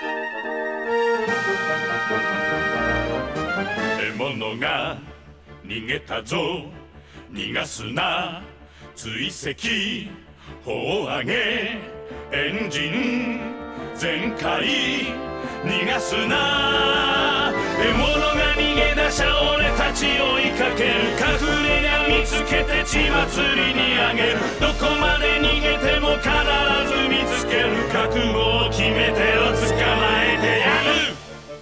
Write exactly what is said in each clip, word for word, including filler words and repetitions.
獲物が逃げたぞ、逃がすな追跡砲上げエンジン全開逃がすな。獲物が逃げ出しゃ俺たち追いかける、隠れ家見つけて血祭りにあげる、どこまで逃げても必ず見つける、覚悟を決めてを捕まえてやる。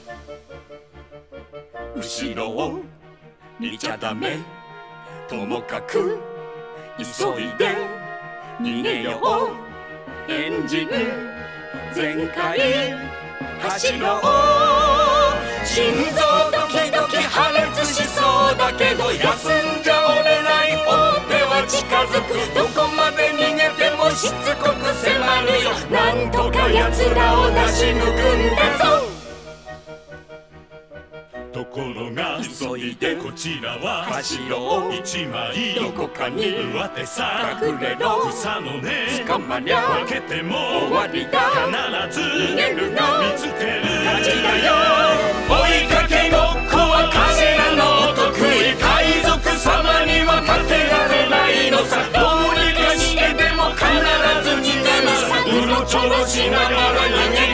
後ろを見ちゃダメ、ともかく急いで逃げよう、エンジン全開走ろう。心臓ドキドキ破裂しそうだけど、休んじゃおれない大手は近づく、どこまで逃げてもしつこく迫るよ、なんとか奴らを出し抜くんだぞ。 ところが急いでこちらは走ろう、 一枚どこかに上手さ隠れろ、 草の根捕まりゃ分けても終わりだ、 必ず逃げるの見つける勝ちだよ。追いかけごっこは彼らのお得意、海賊様には勝てられないのさ、どうにか逃げても必ず逃げるさ、うろちょろしながら逃げ